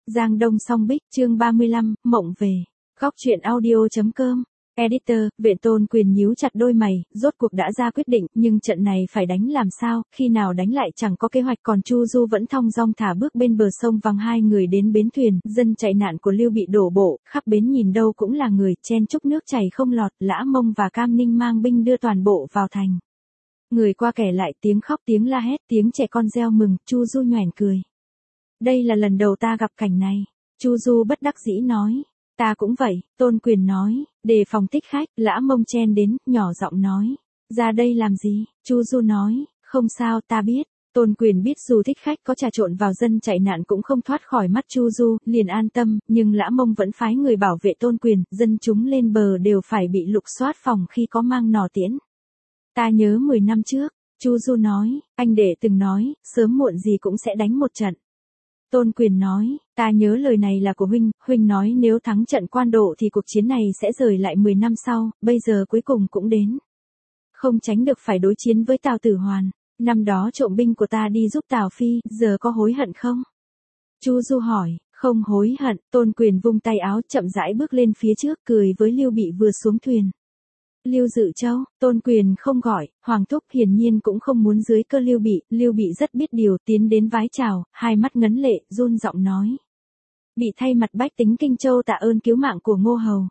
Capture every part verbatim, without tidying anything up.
Giang Đông Song Bích, chương ba mươi lăm, mộng về. Góc truyện audio chấm com. Editor, Vệ Tôn Quyền nhíu chặt đôi mày, rốt cuộc đã ra quyết định, nhưng trận này phải đánh làm sao, khi nào đánh lại chẳng có kế hoạch, còn Chu Du vẫn thong dong thả bước bên bờ sông vắng hai người đến bến thuyền, dân chạy nạn của Lưu Bị đổ bộ, khắp bến nhìn đâu cũng là người, chen chúc nước chảy không lọt, Lã Mông và Cam Ninh mang binh đưa toàn bộ vào thành. Người qua kẻ lại, tiếng khóc tiếng la hét, tiếng trẻ con reo mừng, Chu Du nhoẻn cười. Đây là lần đầu ta gặp cảnh này. Chu Du bất đắc dĩ nói. Ta cũng vậy, Tôn Quyền nói. Đề phòng thích khách, Lã Mông chen đến, nhỏ giọng nói. Ra đây làm gì? Chu Du nói. Không sao, ta biết. Tôn Quyền biết dù thích khách có trà trộn vào dân chạy nạn cũng không thoát khỏi mắt Chu Du, liền an tâm, nhưng Lã Mông vẫn phái người bảo vệ Tôn Quyền, dân chúng lên bờ đều phải bị lục soát phòng khi có mang nỏ tiễn. Ta nhớ mười năm trước, Chu Du nói, anh đệ từng nói, sớm muộn gì cũng sẽ đánh một trận. Tôn Quyền nói, ta nhớ lời này là của huynh, huynh nói nếu thắng trận Quan Độ thì cuộc chiến này sẽ rời lại mười năm sau, bây giờ cuối cùng cũng đến. Không tránh được phải đối chiến với Tào Tử Hoàn, năm đó trộm binh của ta đi giúp Tào Phi, giờ có hối hận không? Chu Du hỏi, không hối hận, Tôn Quyền vung tay áo chậm rãi bước lên phía trước cười với Lưu Bị vừa xuống thuyền. Lưu Dự Châu, Tôn Quyền không gọi, Hoàng Thúc hiển nhiên cũng không muốn dưới cơ Lưu Bị, Lưu Bị rất biết điều tiến đến vái chào, hai mắt ngấn lệ, run giọng nói. Bị thay mặt bách tính Kinh Châu tạ ơn cứu mạng của Ngô Hầu.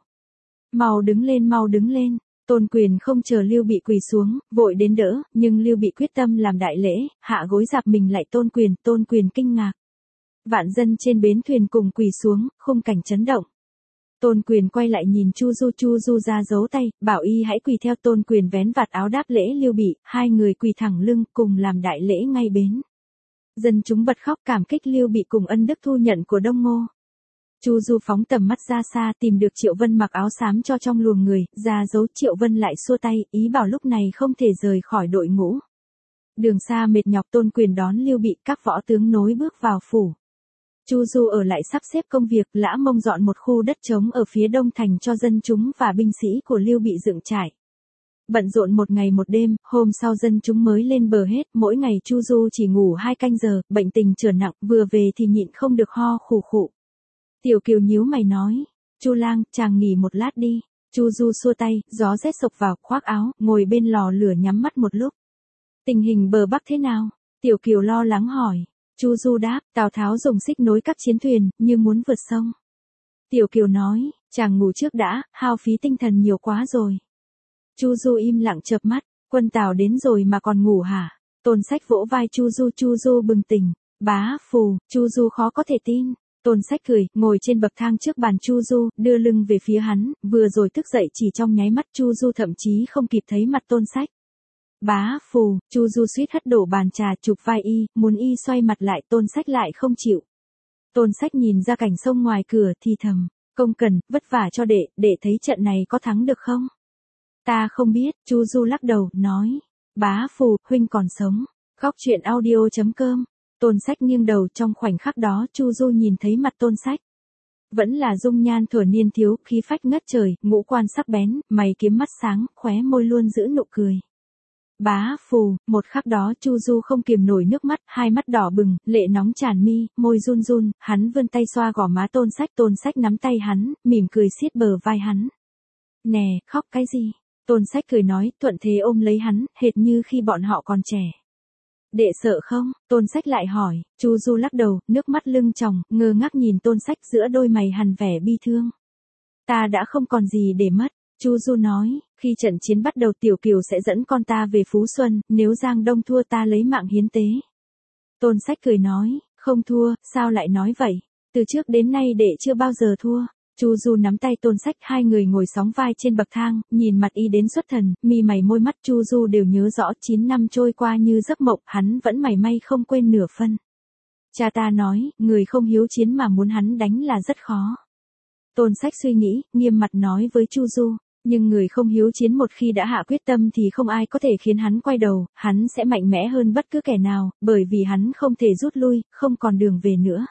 Mau đứng lên mau đứng lên, Tôn Quyền không chờ Lưu Bị quỳ xuống, vội đến đỡ, nhưng Lưu Bị quyết tâm làm đại lễ, hạ gối dạp mình lại Tôn Quyền, Tôn Quyền kinh ngạc. Vạn dân trên bến thuyền cùng quỳ xuống, khung cảnh chấn động. Tôn Quyền quay lại nhìn Chu Du, Chu Du ra dấu tay, bảo y hãy quỳ theo. Tôn Quyền vén vạt áo đáp lễ Lưu Bị, hai người quỳ thẳng lưng cùng làm đại lễ ngay bến. Dân chúng bật khóc cảm kích Lưu Bị cùng ân đức thu nhận của Đông Ngô. Chu Du phóng tầm mắt ra xa tìm được Triệu Vân mặc áo xám cho trong luồng người, ra dấu. Triệu Vân lại xua tay, ý bảo lúc này không thể rời khỏi đội ngũ. Đường xa mệt nhọc Tôn Quyền đón Lưu Bị, các võ tướng nối bước vào phủ. Chu Du ở lại sắp xếp công việc, Lã Mông dọn một khu đất trống ở phía đông thành cho dân chúng và binh sĩ của Lưu Bị dựng trại. Bận rộn một ngày một đêm, hôm sau dân chúng mới lên bờ hết, mỗi ngày Chu Du chỉ ngủ hai canh giờ, bệnh tình trở nặng, vừa về thì nhịn không được ho khủ khụ. Tiểu Kiều nhíu mày nói, Chu lang, chàng nghỉ một lát đi. Chu Du xua tay, gió rét sộc vào, khoác áo, ngồi bên lò lửa nhắm mắt một lúc. Tình hình bờ Bắc thế nào? Tiểu Kiều lo lắng hỏi. Chu Du đáp, Tào Tháo dùng xích nối các chiến thuyền, như muốn vượt sông. Tiểu Kiều nói, chàng ngủ trước đã, hao phí tinh thần nhiều quá rồi. Chu Du im lặng chợp mắt, quân Tào đến rồi mà còn ngủ hả? Tôn Sách vỗ vai Chu Du, Chu Du bừng tỉnh, bá phù, Chu Du khó có thể tin. Tôn Sách cười, ngồi trên bậc thang trước bàn Chu Du, đưa lưng về phía hắn, vừa rồi thức dậy chỉ trong nháy mắt Chu Du thậm chí không kịp thấy mặt Tôn Sách. Bá phù, Chu Du suýt hất đổ bàn trà, chụp vai y, muốn y xoay mặt lại, Tôn Sách lại không chịu. Tôn Sách nhìn ra cảnh sông ngoài cửa thì thầm, công cần, vất vả cho đệ, đệ thấy trận này có thắng được không? Ta không biết, Chu Du lắc đầu, nói, bá phù, huynh còn sống. Góc truyện audio chấm com. Tôn Sách nghiêng đầu, trong khoảnh khắc đó Chu Du nhìn thấy mặt Tôn Sách. Vẫn là dung nhan thuở niên thiếu, khí phách ngất trời, ngũ quan sắc bén, mày kiếm mắt sáng, khóe môi luôn giữ nụ cười. Bá phù, một khắc đó Chu Du không kiềm nổi nước mắt, hai mắt đỏ bừng, lệ nóng tràn mi, môi run run, hắn vươn tay xoa gò má Tôn Sách, Tôn Sách nắm tay hắn, mỉm cười siết bờ vai hắn. Nè, khóc cái gì? Tôn Sách cười nói, thuận thế ôm lấy hắn, hệt như khi bọn họ còn trẻ. Đệ sợ không? Tôn Sách lại hỏi. Chu Du lắc đầu, nước mắt lưng tròng, ngơ ngác nhìn Tôn Sách giữa đôi mày hằn vẻ bi thương. Ta đã không còn gì để mất. Chu Du nói, khi trận chiến bắt đầu Tiểu Kiều sẽ dẫn con ta về Phú Xuân, nếu Giang Đông thua ta lấy mạng hiến tế. Tôn Sách cười nói, không thua, sao lại nói vậy? Từ trước đến nay đệ chưa bao giờ thua. Chu Du nắm tay Tôn Sách, hai người ngồi sóng vai trên bậc thang, nhìn mặt y đến xuất thần, mi mày môi mắt Chu Du đều nhớ rõ, chín năm trôi qua như giấc mộng, hắn vẫn mảy may không quên nửa phân. Cha ta nói, người không hiếu chiến mà muốn hắn đánh là rất khó. Tôn Sách suy nghĩ, nghiêm mặt nói với Chu Du, nhưng người không hiếu chiến một khi đã hạ quyết tâm thì không ai có thể khiến hắn quay đầu, hắn sẽ mạnh mẽ hơn bất cứ kẻ nào, bởi vì hắn không thể rút lui, không còn đường về nữa.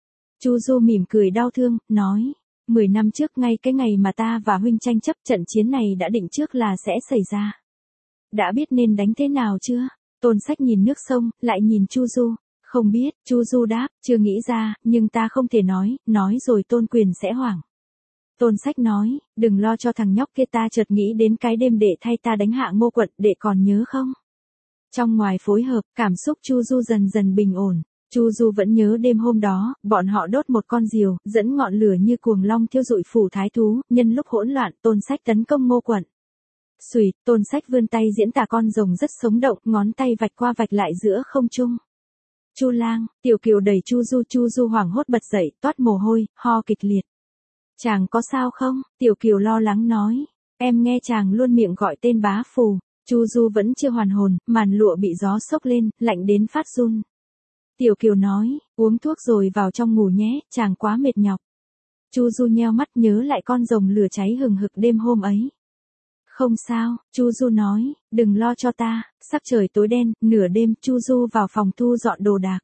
Chu Du mỉm cười đau thương, nói, mười năm trước ngay cái ngày mà ta và huynh tranh chấp, trận chiến này đã định trước là sẽ xảy ra. Đã biết nên đánh thế nào chưa? Tôn Sách nhìn nước sông, lại nhìn Chu Du, Không biết, Chu Du đáp, chưa nghĩ ra, nhưng ta không thể nói, nói rồi Tôn Quyền sẽ hoảng. Tôn Sách nói, đừng lo cho thằng nhóc kia, ta chợt nghĩ đến cái đêm đệ thay ta đánh hạ Ngô quận, đệ còn nhớ không? Trong ngoài phối hợp, cảm xúc Chu Du dần dần bình ổn. Chu Du vẫn nhớ đêm hôm đó, bọn họ đốt một con diều, dẫn ngọn lửa như cuồng long thiêu rụi phủ thái thú, nhân lúc hỗn loạn, Tôn Sách tấn công Ngô quận. Xùy, Tôn Sách vươn tay diễn tả con rồng rất sống động, ngón tay vạch qua vạch lại giữa không trung. Chu Lang, Tiểu Kiều đẩy Chu Du, Chu Du hoảng hốt bật dậy, toát mồ hôi, ho kịch liệt. Chàng có sao không? Tiểu Kiều lo lắng nói. Em nghe chàng luôn miệng gọi tên bá phù. Chu Du vẫn chưa hoàn hồn, màn lụa bị gió xốc lên, lạnh đến phát run. Tiểu Kiều nói, uống thuốc rồi vào trong ngủ nhé, chàng quá mệt nhọc. Chu Du nheo mắt nhớ lại con rồng lửa cháy hừng hực đêm hôm ấy. Không sao, Chu Du nói, đừng lo cho ta. Sắc trời tối đen, nửa đêm, Chu Du vào phòng thu dọn đồ đạc.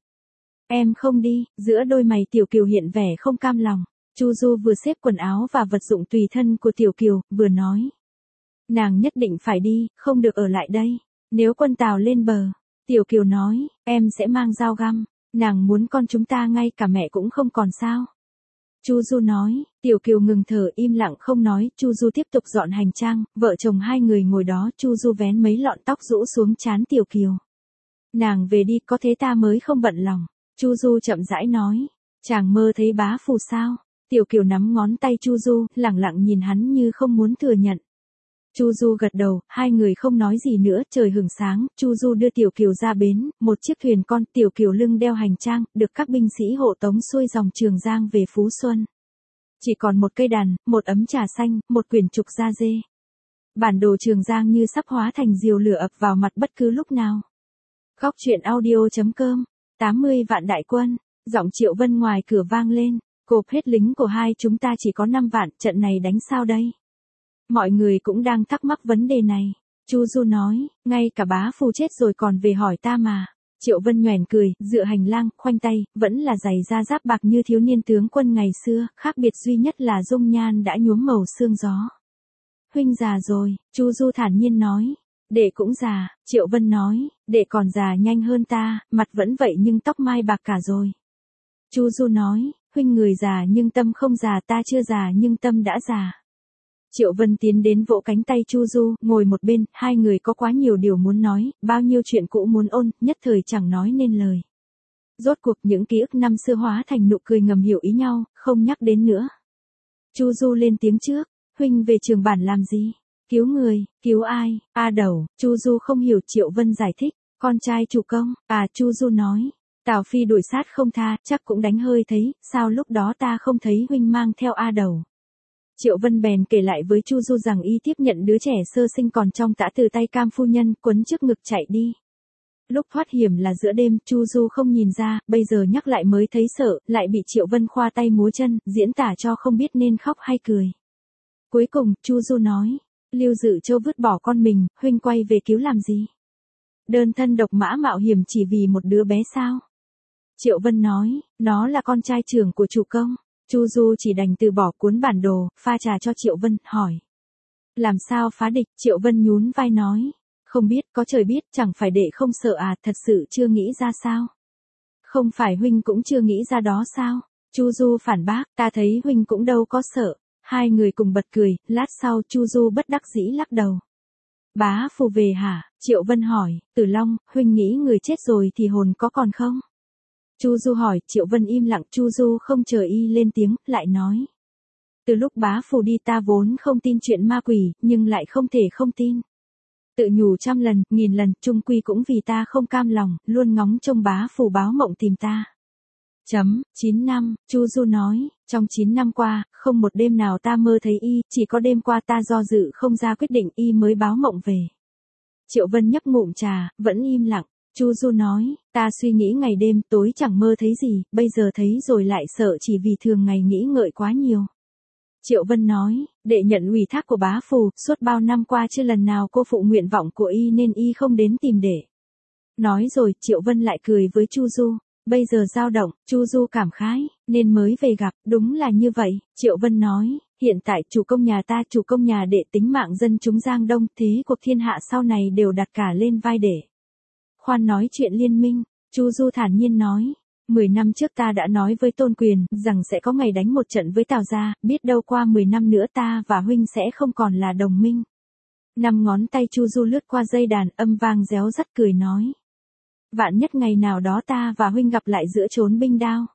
Em không đi, giữa đôi mày Tiểu Kiều hiện vẻ không cam lòng. Chu Du vừa xếp quần áo và vật dụng tùy thân của Tiểu Kiều, vừa nói. Nàng nhất định phải đi, không được ở lại đây. Nếu quân Tào lên bờ, Tiểu Kiều nói, em sẽ mang dao găm. Nàng muốn con chúng ta ngay cả mẹ cũng không còn sao. Chu Du nói, Tiểu Kiều ngừng thở im lặng không nói, Chu Du tiếp tục dọn hành trang, vợ chồng hai người ngồi đó, Chu Du vén mấy lọn tóc rũ xuống trán Tiểu Kiều. Nàng về đi, có thế ta mới không bận lòng. Chu Du chậm rãi nói, chàng mơ thấy bá phù sao? Tiểu Kiều nắm ngón tay Chu Du, lẳng lặng nhìn hắn như không muốn thừa nhận. Chu Du gật đầu, hai người không nói gì nữa, trời hửng sáng, Chu Du đưa Tiểu Kiều ra bến, một chiếc thuyền con, Tiểu Kiều lưng đeo hành trang, được các binh sĩ hộ tống xuôi dòng Trường Giang về Phú Xuân. Chỉ còn một cây đàn, một ấm trà xanh, một quyển trục da dê. Bản đồ Trường Giang như sắp hóa thành diều lửa ập vào mặt bất cứ lúc nào. Góc truyện audio chấm com, tám mươi vạn đại quân, giọng Triệu Vân ngoài cửa vang lên, cộp hết lính của hai chúng ta chỉ có năm vạn, trận này đánh sao đây? Mọi người cũng đang thắc mắc vấn đề này. Chu Du nói, ngay cả bá phù chết rồi còn về hỏi ta mà. Triệu Vân nhoẻn cười, dựa hành lang, khoanh tay, vẫn là giày da giáp bạc như thiếu niên tướng quân ngày xưa, khác biệt duy nhất là dung nhan đã nhuốm màu sương gió. Huynh già rồi, Chu Du thản nhiên nói. Đệ cũng già, Triệu Vân nói, đệ còn già nhanh hơn ta, mặt vẫn vậy nhưng tóc mai bạc cả rồi. Chu Du nói, huynh người già nhưng tâm không già, ta chưa già nhưng tâm đã già. Triệu Vân tiến đến vỗ cánh tay Chu Du, ngồi một bên, hai người có quá nhiều điều muốn nói, bao nhiêu chuyện cũ muốn ôn, nhất thời chẳng nói nên lời. Rốt cuộc những ký ức năm xưa hóa thành nụ cười ngầm hiểu ý nhau, không nhắc đến nữa. Chu Du lên tiếng trước, huynh về Trường Bản làm gì? Cứu người, cứu ai? A Đầu, Chu Du không hiểu. Triệu Vân giải thích, con trai chủ công. À, Chu Du nói, Tào Phi đuổi sát không tha, chắc cũng đánh hơi thấy, sao lúc đó ta không thấy huynh mang theo A Đầu? Triệu Vân bèn kể lại với Chu Du rằng y tiếp nhận đứa trẻ sơ sinh còn trong tã từ tay Cam phu nhân, quấn trước ngực chạy đi. Lúc thoát hiểm là giữa đêm, Chu Du không nhìn ra, bây giờ nhắc lại mới thấy sợ, lại bị Triệu Vân khoa tay múa chân, diễn tả cho không biết nên khóc hay cười. Cuối cùng, Chu Du nói, Lưu Dự Châu vứt bỏ con mình, huynh quay về cứu làm gì? Đơn thân độc mã mạo hiểm chỉ vì một đứa bé sao? Triệu Vân nói, nó là con trai trưởng của chủ công. Chu Du chỉ đành từ bỏ cuốn bản đồ, pha trà cho Triệu Vân, hỏi. Làm sao phá địch? Triệu Vân nhún vai nói. Không biết, có trời biết, chẳng phải đệ không sợ à, thật sự chưa nghĩ ra sao? Không phải huynh cũng chưa nghĩ ra đó sao? Chu Du phản bác, ta thấy huynh cũng đâu có sợ. Hai người cùng bật cười, lát sau Chu Du bất đắc dĩ lắc đầu. Bá phù về hả? Triệu Vân hỏi, Tử Long, huynh nghĩ người chết rồi thì hồn có còn không? Chu Du hỏi, Triệu Vân im lặng, Chu Du không chờ y lên tiếng, lại nói. Từ lúc bá phù đi ta vốn không tin chuyện ma quỷ, nhưng lại không thể không tin. Tự nhủ trăm lần, nghìn lần, chung quy cũng vì ta không cam lòng, luôn ngóng trông bá phù báo mộng tìm ta. Chấm, chín năm, Chu Du nói, trong chín năm qua, không một đêm nào ta mơ thấy y, chỉ có đêm qua ta do dự không ra quyết định y mới báo mộng về. Triệu Vân nhấp ngụm trà, vẫn im lặng. Chu Du nói, ta suy nghĩ ngày đêm, tối chẳng mơ thấy gì, bây giờ thấy rồi lại sợ chỉ vì thường ngày nghĩ ngợi quá nhiều. Triệu Vân nói, đệ nhận ủy thác của bá phù, suốt bao năm qua chưa lần nào cô phụ nguyện vọng của y nên y không đến tìm đệ. Nói rồi, Triệu Vân lại cười với Chu Du, bây giờ dao động, Chu Du cảm khái, nên mới về gặp, đúng là như vậy. Triệu Vân nói, hiện tại chủ công nhà ta, chủ công nhà đệ tính mạng dân chúng Giang Đông, thế cuộc thiên hạ sau này đều đặt cả lên vai đệ. Khoan nói chuyện liên minh, Chu Du thản nhiên nói. Mười năm trước ta đã nói với Tôn Quyền, rằng sẽ có ngày đánh một trận với Tào gia, biết đâu qua mười năm nữa ta và huynh sẽ không còn là đồng minh. Năm ngón tay Chu Du lướt qua dây đàn, âm vang réo rắt cười nói. Vạn nhất ngày nào đó ta và huynh gặp lại giữa chốn binh đao.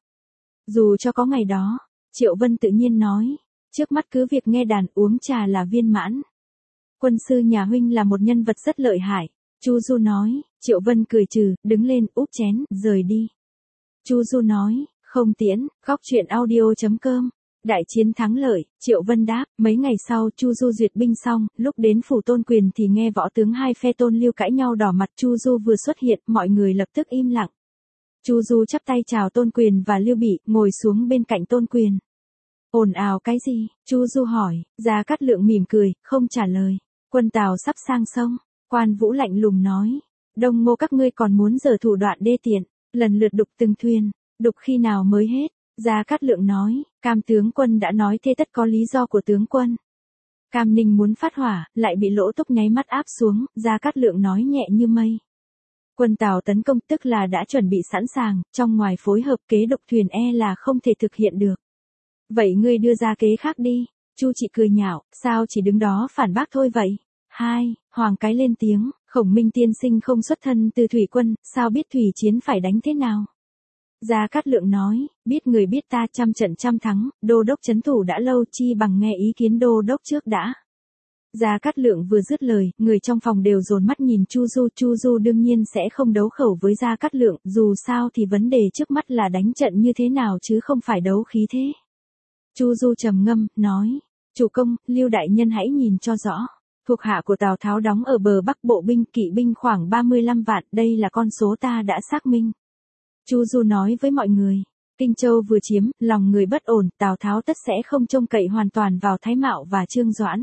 Dù cho có ngày đó, Triệu Vân tự nhiên nói, trước mắt cứ việc nghe đàn uống trà là viên mãn. Quân sư nhà huynh là một nhân vật rất lợi hại. Chu Du nói. Triệu Vân cười trừ, đứng lên, úp chén, rời đi. Chu Du nói, không tiễn, góc truyện audio chấm com. Đại chiến thắng lợi, Triệu Vân đáp. Mấy ngày sau Chu Du duyệt binh xong, lúc đến phủ Tôn Quyền thì nghe võ tướng hai phe Tôn Lưu cãi nhau đỏ mặt. Chu Du vừa xuất hiện, mọi người lập tức im lặng. Chu Du chắp tay chào Tôn Quyền và Lưu Bị, ngồi xuống bên cạnh Tôn Quyền. Ồn ào cái gì? Chu Du hỏi. Gia Cát Lượng mỉm cười, không trả lời. Quân Tào sắp sang sông. Quan Vũ lạnh lùng nói. Đông Ngô các ngươi còn muốn giở thủ đoạn đê tiện, lần lượt đục từng thuyền, đục khi nào mới hết? Gia Cát Lượng nói. Cam tướng quân đã nói thế tất có lý do của tướng quân. Cam Ninh muốn phát hỏa, lại bị Lỗ Túc nháy mắt áp xuống. Gia Cát Lượng nói nhẹ như mây. Quân Tào tấn công tức là đã chuẩn bị sẵn sàng, trong ngoài phối hợp kế đục thuyền e là không thể thực hiện được. Vậy ngươi đưa ra kế khác đi. Chu Trị cười nhạo, sao chỉ đứng đó phản bác thôi vậy? Hai, Hoàng Cái lên tiếng, Khổng Minh tiên sinh không xuất thân từ thủy quân, sao biết thủy chiến phải đánh thế nào? Gia Cát Lượng nói, biết người biết ta trăm trận trăm thắng, đô đốc trấn thủ đã lâu chi bằng nghe ý kiến đô đốc trước đã. Gia Cát Lượng vừa dứt lời, người trong phòng đều dồn mắt nhìn Chu Du. Chu Du đương nhiên sẽ không đấu khẩu với Gia Cát Lượng, dù sao thì vấn đề trước mắt là đánh trận như thế nào chứ không phải đấu khí thế. Chu Du trầm ngâm, nói, chủ công, Lưu đại nhân hãy nhìn cho rõ. Thuộc hạ của Tào Tháo đóng ở bờ Bắc bộ binh kỵ binh khoảng ba mươi lăm vạn, đây là con số ta đã xác minh. Chu Du nói với mọi người, Kinh Châu vừa chiếm, lòng người bất ổn, Tào Tháo tất sẽ không trông cậy hoàn toàn vào Thái Mạo và Trương Doãn.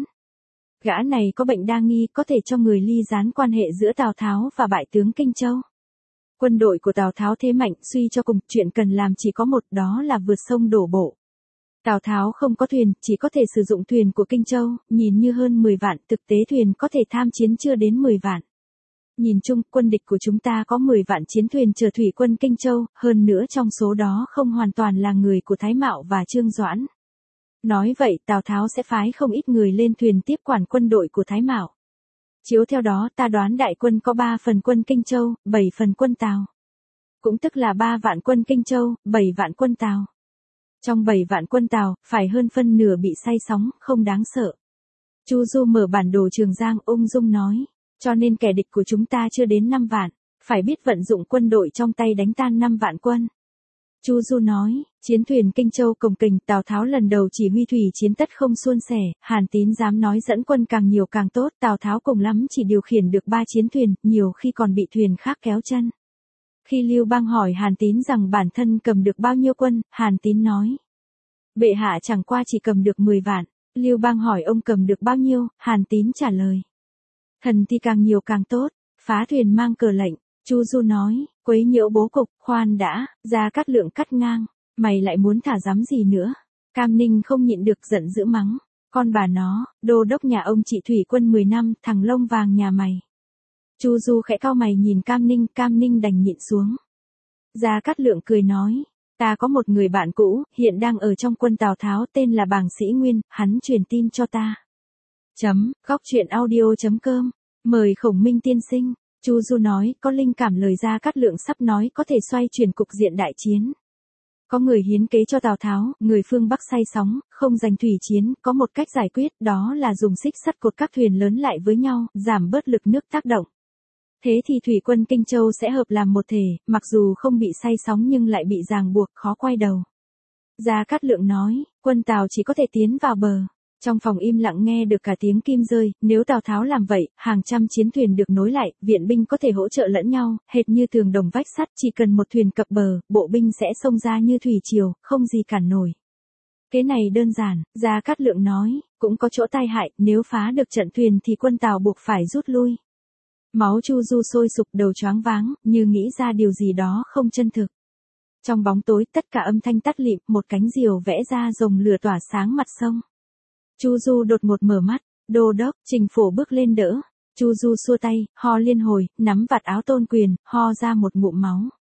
Gã này có bệnh đa nghi, có thể cho người ly gián quan hệ giữa Tào Tháo và bại tướng Kinh Châu. Quân đội của Tào Tháo thế mạnh, suy cho cùng, chuyện cần làm chỉ có một, đó là vượt sông đổ bộ. Tào Tháo không có thuyền, chỉ có thể sử dụng thuyền của Kinh Châu, nhìn như hơn mười vạn, thực tế thuyền có thể tham chiến chưa đến mười vạn. Nhìn chung, quân địch của chúng ta có mười vạn chiến thuyền chở thủy quân Kinh Châu, hơn nữa trong số đó không hoàn toàn là người của Thái Mạo và Trương Doãn. Nói vậy, Tào Tháo sẽ phái không ít người lên thuyền tiếp quản quân đội của Thái Mạo. Chiếu theo đó, ta đoán đại quân có ba phần quân Kinh Châu, bảy phần quân Tào. Cũng tức là ba vạn quân Kinh Châu, bảy vạn quân Tào. Trong bảy vạn quân Tào, phải hơn phân nửa bị say sóng, không đáng sợ. Chu Du mở bản đồ Trường Giang ung dung nói, cho nên kẻ địch của chúng ta chưa đến năm vạn, phải biết vận dụng quân đội trong tay đánh tan năm vạn quân. Chu Du nói, chiến thuyền Kinh Châu cồng kềnh, Tào Tháo lần đầu chỉ huy thủy chiến tất không suôn sẻ, Hàn Tín dám nói dẫn quân càng nhiều càng tốt, Tào Tháo cùng lắm chỉ điều khiển được ba chiến thuyền, nhiều khi còn bị thuyền khác kéo chân. Khi Lưu Bang hỏi Hàn Tín rằng bản thân cầm được bao nhiêu quân, Hàn Tín nói, bệ hạ chẳng qua chỉ cầm được mười vạn. Lưu Bang hỏi ông cầm được bao nhiêu, Hàn Tín trả lời, thần thì càng nhiều càng tốt, phá thuyền mang cờ lệnh. Chu Du nói, quấy nhiễu bố cục, khoan đã. Gia Cát Lượng cắt ngang, mày lại muốn thả dám gì nữa? Cam Ninh không nhịn được giận dữ mắng, con bà nó, đô đốc nhà ông trị thủy quân mười năm, thằng lông vàng nhà mày. Chu Du khẽ cau mày nhìn Cam Ninh, Cam Ninh đành nhịn xuống. Gia Cát Lượng cười nói, ta có một người bạn cũ, hiện đang ở trong quân Tào Tháo, tên là Bàng Sĩ Nguyên, hắn truyền tin cho ta. Chấm, góc truyện audio chấm com, mời Khổng Minh tiên sinh. Chu Du nói, có linh cảm lời Gia Cát Lượng sắp nói có thể xoay chuyển cục diện đại chiến. Có người hiến kế cho Tào Tháo, người phương Bắc say sóng, không giành thủy chiến, có một cách giải quyết, đó là dùng xích sắt cột các thuyền lớn lại với nhau, giảm bớt lực nước tác động. Thế thì thủy quân Kinh Châu sẽ hợp làm một thể, mặc dù không bị say sóng nhưng lại bị ràng buộc, khó quay đầu. Gia Cát Lượng nói, quân Tào chỉ có thể tiến vào bờ. Trong phòng im lặng nghe được cả tiếng kim rơi, nếu Tào Tháo làm vậy, hàng trăm chiến thuyền được nối lại, viện binh có thể hỗ trợ lẫn nhau, hệt như tường đồng vách sắt, chỉ cần một thuyền cập bờ, bộ binh sẽ xông ra như thủy triều, không gì cản nổi. Cái này đơn giản, Gia Cát Lượng nói, cũng có chỗ tai hại, nếu phá được trận thuyền thì quân Tào buộc phải rút lui. Máu Chu Du sôi sục, đầu choáng váng, như nghĩ ra điều gì đó không chân thực. Trong bóng tối, tất cả âm thanh tắt lịm, một cánh diều vẽ ra rồng lửa tỏa sáng mặt sông. Chu Du đột ngột mở mắt, đô đốc, Trình Phổ bước lên đỡ. Chu Du xua tay, ho liên hồi, nắm vạt áo Tôn Quyền, ho ra một ngụm máu.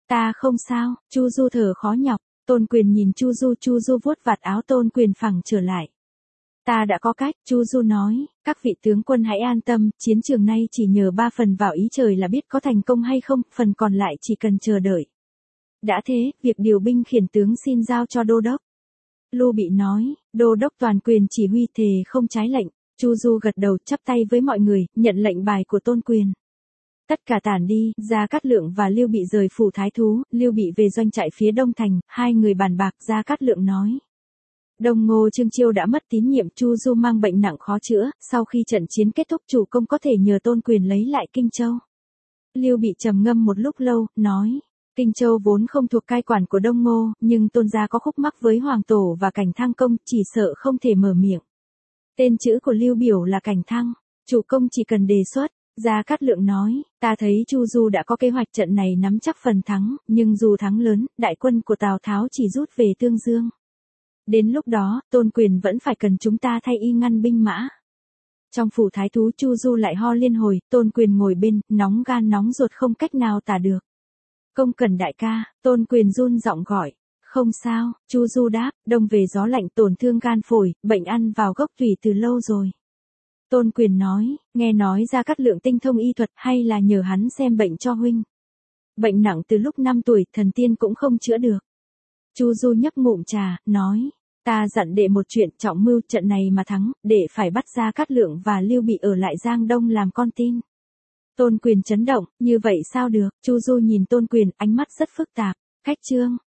Ta không sao, Chu Du thở khó nhọc, Tôn Quyền nhìn Chu Du, Chu Du vuốt vạt áo Tôn Quyền phẳng trở lại. Ta đã có cách, Chu Du nói, các vị tướng quân hãy an tâm, chiến trường này chỉ nhờ ba phần vào ý trời là biết có thành công hay không, phần còn lại chỉ cần chờ đợi. Đã thế, việc điều binh khiển tướng xin giao cho đô đốc. Lưu Bị nói, đô đốc toàn quyền chỉ huy thề không trái lệnh. Chu Du gật đầu chắp tay với mọi người, nhận lệnh bài của Tôn Quyền. Tất cả tản đi, Gia Cát Lượng và Lưu Bị rời phủ Thái Thú, Lưu Bị về doanh trại phía Đông Thành, hai người bàn bạc. Gia Cát Lượng nói. Đông Ngô Trương Chiêu đã mất tín nhiệm, Chu Du mang bệnh nặng khó chữa, sau khi trận chiến kết thúc chủ công có thể nhờ Tôn Quyền lấy lại Kinh Châu. Lưu Bị trầm ngâm một lúc lâu, nói. Kinh Châu vốn không thuộc cai quản của Đông Ngô, nhưng Tôn gia có khúc mắc với Hoàng Tổ và Cảnh Thăng công, chỉ sợ không thể mở miệng. Tên chữ của Lưu Biểu là Cảnh Thăng, chủ công chỉ cần đề xuất. Gia Cát Lượng nói, ta thấy Chu Du đã có kế hoạch trận này nắm chắc phần thắng, nhưng dù thắng lớn, đại quân của Tào Tháo chỉ rút về Tương Dương. Đến lúc đó, Tôn Quyền vẫn phải cần chúng ta thay y ngăn binh mã. Trong phủ Thái Thú Chu Du lại ho liên hồi, Tôn Quyền ngồi bên, nóng gan nóng ruột không cách nào tả được. Công cần đại ca, Tôn Quyền run giọng gọi. Không sao, Chu Du đáp, đông về gió lạnh tổn thương gan phổi, bệnh ăn vào gốc tủy từ lâu rồi. Tôn Quyền nói, nghe nói Gia Cát Lượng tinh thông y thuật hay là nhờ hắn xem bệnh cho huynh. Bệnh nặng từ lúc năm tuổi, thần tiên cũng không chữa được. Chu Du nhấp ngụm trà, nói, ta dặn đệ một chuyện trọng mưu, trận này mà thắng, đệ phải bắt Gia Cát Lượng và Lưu Bị ở lại Giang Đông làm con tin. Tôn Quyền chấn động, như vậy sao được, Chu Du nhìn Tôn Quyền, ánh mắt rất phức tạp, cách chương.